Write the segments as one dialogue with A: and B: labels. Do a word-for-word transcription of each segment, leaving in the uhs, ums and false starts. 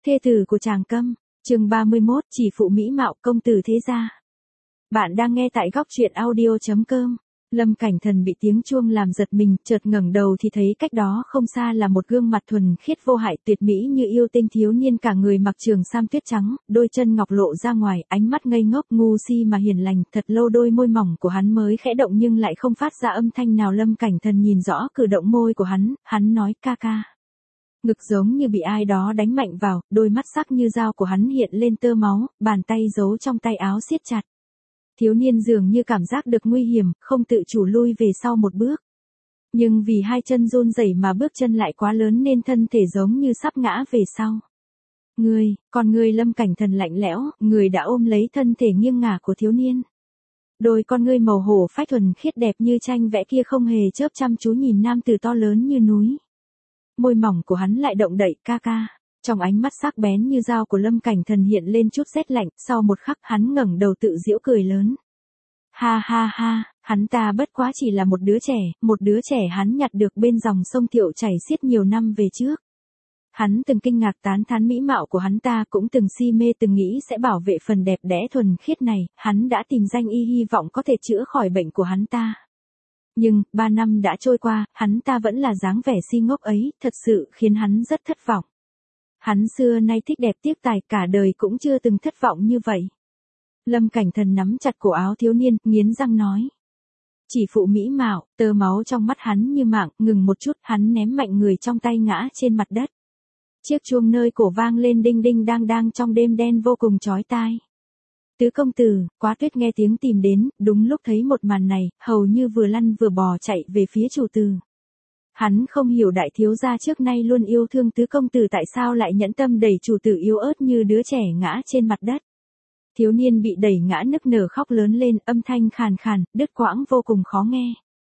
A: Thê tử của Tràng Câm, chương ba mươi mốt, chỉ phụ mỹ mạo công tử thế gia. Bạn đang nghe tại góc truyện audio chấm com. Lâm Cảnh Thần bị tiếng chuông làm giật mình, chợt ngẩng đầu thì thấy cách đó không xa là một gương mặt thuần khiết vô hại tuyệt mỹ như yêu tinh thiếu niên, cả người mặc trường sam tuyết trắng, đôi chân ngọc lộ ra ngoài, ánh mắt ngây ngốc ngu si mà hiền lành, thật lâu đôi môi mỏng của hắn mới khẽ động nhưng lại không phát ra âm thanh nào. Lâm Cảnh Thần nhìn rõ cử động môi của hắn, hắn nói ca ca. Ngực giống như bị ai đó đánh mạnh vào, đôi mắt sắc như dao của hắn hiện lên tơ máu, bàn tay giấu trong tay áo siết chặt. Thiếu niên dường như cảm giác được nguy hiểm, không tự chủ lui về sau một bước. Nhưng vì hai chân run rẩy mà bước chân lại quá lớn nên thân thể giống như sắp ngã về sau. Người, còn người Lâm Cảnh Thần lạnh lẽo, người đã ôm lấy thân thể nghiêng ngả của thiếu niên. Đôi con ngươi màu hổ phách thuần khiết đẹp như tranh vẽ kia không hề chớp chăm chú nhìn nam tử to lớn như núi. Môi mỏng của hắn lại động đậy, ca ca. Trong ánh mắt sắc bén như dao của Lâm Cảnh Thần hiện lên chút rét lạnh, sau một khắc hắn ngẩng đầu tự giễu cười lớn. Ha ha ha, hắn ta bất quá chỉ là một đứa trẻ, một đứa trẻ hắn nhặt được bên dòng sông Thiệu chảy xiết nhiều năm về trước. Hắn từng kinh ngạc tán thán mỹ mạo của hắn ta, cũng từng si mê, từng nghĩ sẽ bảo vệ phần đẹp đẽ thuần khiết này, hắn đã tìm danh y hy vọng có thể chữa khỏi bệnh của hắn ta. Nhưng, ba năm đã trôi qua, hắn ta vẫn là dáng vẻ si ngốc ấy, thật sự khiến hắn rất thất vọng. Hắn xưa nay thích đẹp tiếc tài, cả đời cũng chưa từng thất vọng như vậy. Lâm Cảnh Thần nắm chặt cổ áo thiếu niên, nghiến răng nói. Chỉ phụ mỹ mạo, tơ máu trong mắt hắn như mạng, ngừng một chút, hắn ném mạnh người trong tay ngã trên mặt đất. Chiếc chuông nơi cổ vang lên đinh đinh đang đang trong đêm đen vô cùng chói tai. Tứ công tử, Quá Tuyết nghe tiếng tìm đến, đúng lúc thấy một màn này, hầu như vừa lăn vừa bò chạy về phía chủ tử. Hắn không hiểu đại thiếu gia trước nay luôn yêu thương tứ công tử tại sao lại nhẫn tâm đẩy chủ tử yếu ớt như đứa trẻ ngã trên mặt đất. Thiếu niên bị đẩy ngã nức nở khóc lớn lên, âm thanh khàn khàn, đứt quãng vô cùng khó nghe.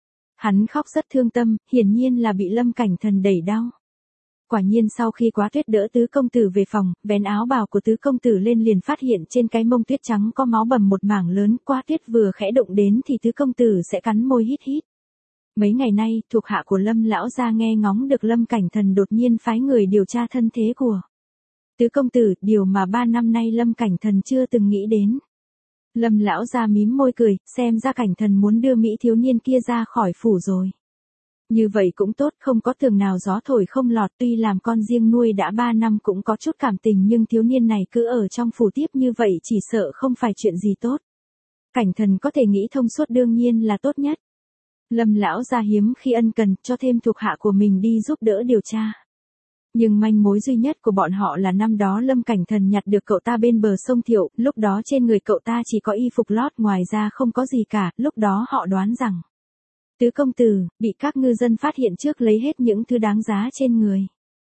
A: Hắn khóc rất thương tâm, hiển nhiên là bị Lâm Cảnh Thần đẩy đau. Quả nhiên sau khi Quá Tuyết đỡ tứ công tử về phòng, vén áo bào của tứ công tử lên liền phát hiện trên cái mông tuyết trắng có máu bầm một mảng lớn. Quá Tuyết vừa khẽ động đến thì tứ công tử sẽ cắn môi hít hít. Mấy ngày nay, thuộc hạ của Lâm lão gia nghe ngóng được Lâm Cảnh Thần đột nhiên phái người điều tra thân thế của tứ công tử, điều mà ba năm nay Lâm Cảnh Thần chưa từng nghĩ đến. Lâm lão gia mím môi cười, xem ra Cảnh Thần muốn đưa mỹ thiếu niên kia ra khỏi phủ rồi. Như vậy cũng tốt, không có tường nào gió thổi không lọt, tuy làm con riêng nuôi đã ba năm cũng có chút cảm tình, nhưng thiếu niên này cứ ở trong phủ tiếp như vậy chỉ sợ không phải chuyện gì tốt. Cảnh Thần có thể nghĩ thông suốt đương nhiên là tốt nhất. Lâm lão gia hiếm khi ân cần, cho thêm thuộc hạ của mình đi giúp đỡ điều tra. Nhưng manh mối duy nhất của bọn họ là năm đó Lâm Cảnh Thần nhặt được cậu ta bên bờ sông Thiệu, lúc đó trên người cậu ta chỉ có y phục lót, ngoài ra không có gì cả, lúc đó họ đoán rằng tứ công tử bị các ngư dân phát hiện trước lấy hết những thứ đáng giá trên người.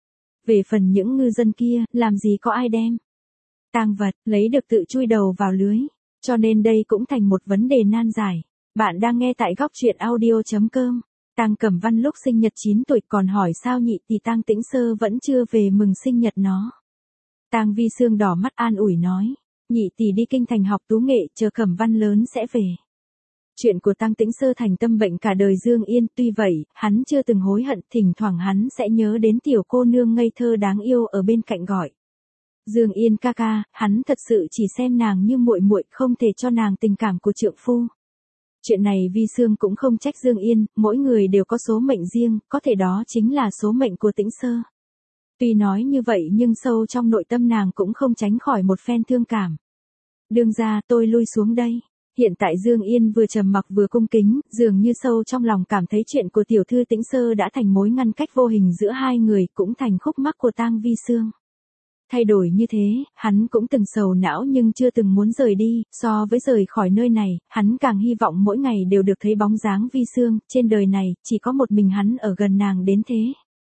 A: Về phần những ngư dân kia, làm gì có ai đem tang vật lấy được tự chui đầu vào lưới, cho nên đây cũng thành một vấn đề nan giải. Bạn đang nghe tại góc truyện audio chấm com. Tang Cẩm Văn lúc sinh nhật chín tuổi còn hỏi sao nhị tỷ Tang Tĩnh Sơ vẫn chưa về mừng sinh nhật nó. Tang Vi Sương đỏ mắt an ủi nói, nhị tỷ đi kinh thành học tú nghệ, chờ Cẩm Văn lớn sẽ về. Chuyện của Tang Tĩnh Sơ thành tâm bệnh cả đời Dương Yên, tuy vậy, hắn chưa từng hối hận, thỉnh thoảng hắn sẽ nhớ đến tiểu cô nương ngây thơ đáng yêu ở bên cạnh gọi. Dương Yên ca ca, hắn thật sự chỉ xem nàng như muội muội, không thể cho nàng tình cảm của trượng phu. Chuyện này Vi Sương cũng không trách Dương Yên, mỗi người đều có số mệnh riêng, có thể đó chính là số mệnh của Tĩnh Sơ. Tuy nói như vậy nhưng sâu trong nội tâm nàng cũng không tránh khỏi một phen thương cảm. Đương gia, tôi lui xuống đây. Hiện tại Dương Yên vừa trầm mặc vừa cung kính, dường như sâu trong lòng cảm thấy chuyện của tiểu thư Tĩnh Sơ đã thành mối ngăn cách vô hình giữa hai người, cũng thành khúc mắc của Tang Vi Sương. Thay đổi như thế, hắn cũng từng sầu não nhưng chưa từng muốn rời đi, so với rời khỏi nơi này, hắn càng hy vọng mỗi ngày đều được thấy bóng dáng Vi Sương, trên đời này, chỉ có một mình hắn ở gần nàng đến thế.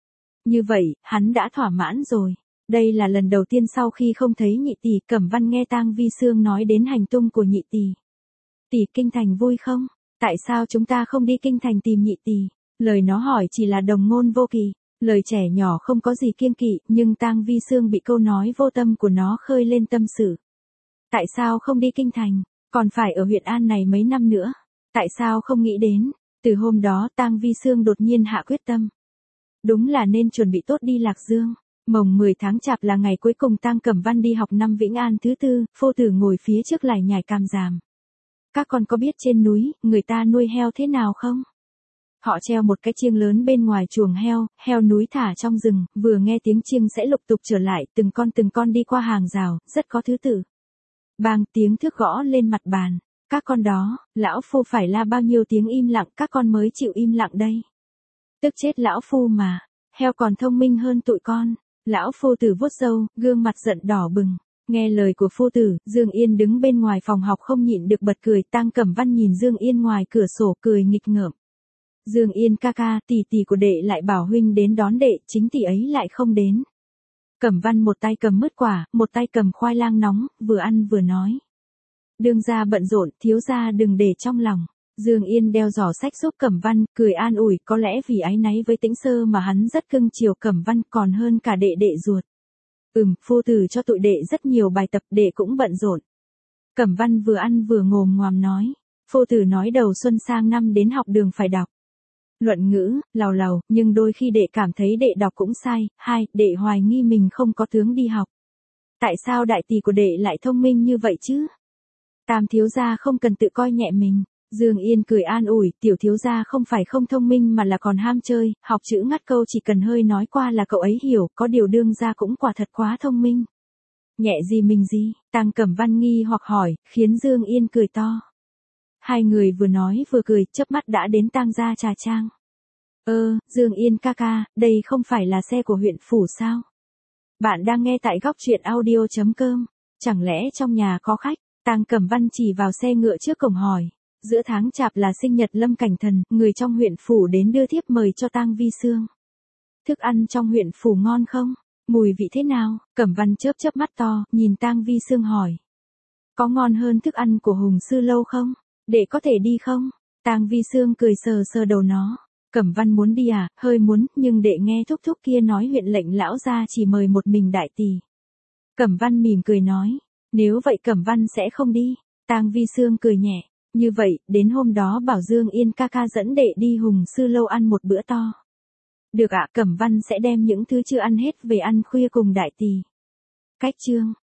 A: Như vậy, hắn đã thỏa mãn rồi. Đây là lần đầu tiên sau khi không thấy nhị tỷ, Cẩm Văn nghe Tang Vi Sương nói đến hành tung của nhị tỷ. Tỷ, kinh thành vui không? Tại sao chúng ta không đi kinh thành tìm nhị tỷ? Lời nó hỏi chỉ là đồng ngôn vô kỳ. Lời trẻ nhỏ không có gì kiêng kỵ, nhưng Tang Vi Sương bị câu nói vô tâm của nó khơi lên tâm sự. Tại sao không đi kinh thành? Còn phải ở huyện An này mấy năm nữa. Tại sao không nghĩ đến? Từ hôm đó Tang Vi Sương đột nhiên hạ quyết tâm. Đúng là nên chuẩn bị tốt đi Lạc Dương. Mồng mười tháng chạp là ngày cuối cùng Tang Cẩm Văn đi học năm Vĩnh An thứ tư, Phô Tử ngồi phía trước lải nhải càm ràm. Các con có biết trên núi, người ta nuôi heo thế nào không? Họ treo một cái chiêng lớn bên ngoài chuồng heo, heo núi thả trong rừng, vừa nghe tiếng chiêng sẽ lục tục trở lại, từng con từng con đi qua hàng rào, rất có thứ tự. Bang tiếng thước gõ lên mặt bàn. Các con đó, lão phu phải la bao nhiêu tiếng im lặng các con mới chịu im lặng đây. Tức chết lão phu mà, heo còn thông minh hơn tụi con. Lão Phu Tử vuốt râu, gương mặt giận đỏ bừng. Nghe lời của Phu Tử, Dương Yên đứng bên ngoài phòng học không nhịn được bật cười. Tang Cẩm Văn nhìn Dương Yên ngoài cửa sổ cười nghịch ngợm. Dương Yên ca ca, tỷ tỷ của đệ lại bảo huynh đến đón đệ, chính tỷ ấy lại không đến. Cẩm Văn một tay cầm mứt quả, một tay cầm khoai lang nóng, vừa ăn vừa nói. Đương gia bận rộn, thiếu gia đừng để trong lòng. Dương Yên đeo giỏ sách giúp Cẩm Văn, cười an ủi, có lẽ vì áy náy với Tĩnh Sơ mà hắn rất cưng chiều Cẩm Văn còn hơn cả đệ đệ ruột. Ừm, Phu Tử cho tụi đệ rất nhiều bài tập, đệ cũng bận rộn. Cẩm Văn vừa ăn vừa ngồm ngoàm nói. Phu Tử nói đầu xuân sang năm đến học đường phải đọc luận ngữ, lào lào, nhưng đôi khi đệ cảm thấy đệ đọc cũng sai. Hai, đệ hoài nghi mình không có tướng đi học. Tại sao đại tỷ của đệ lại thông minh như vậy chứ? Tam thiếu gia không cần tự coi nhẹ mình. Dương Yên cười an ủi, tiểu thiếu gia không phải không thông minh mà là còn ham chơi, học chữ ngắt câu chỉ cần hơi nói qua là cậu ấy hiểu, có điều đương gia cũng quả thật quá thông minh. Nhẹ gì mình gì, Tang Cẩm Văn nghi hoặc hỏi, khiến Dương Yên cười to. Hai người vừa nói vừa cười, chớp mắt đã đến Tang gia trà trang. Ơ, Dương Yên ca ca, đây không phải là xe của huyện phủ sao? Bạn đang nghe tại góc truyện audio chấm com, chẳng lẽ trong nhà có khách? Tang Cẩm Văn chỉ vào xe ngựa trước cổng hỏi. Giữa tháng chạp là sinh nhật Lâm Cảnh Thần, người trong huyện phủ đến đưa thiếp mời cho Tang Vi Sương. Thức ăn trong huyện phủ ngon không? Mùi vị thế nào? Cẩm Văn chớp chớp mắt to, nhìn Tang Vi Sương hỏi. Có ngon hơn thức ăn của Hùng Sư Lâu không? Đệ có thể đi không? Tang Vi Sương cười sờ sờ đầu nó. Cẩm Văn muốn đi à? Hơi muốn, nhưng đệ nghe thúc thúc kia nói huyện lệnh lão gia chỉ mời một mình đại tỷ. Cẩm Văn mỉm cười nói. Nếu vậy Cẩm Văn sẽ không đi. Tang Vi Sương cười nhẹ. Như vậy, đến hôm đó bảo Dương Yên ca ca dẫn đệ đi Hùng Sư Lâu ăn một bữa to. Được ạ, Cẩm Văn sẽ đem những thứ chưa ăn hết về ăn khuya cùng đại tỷ. Cách chương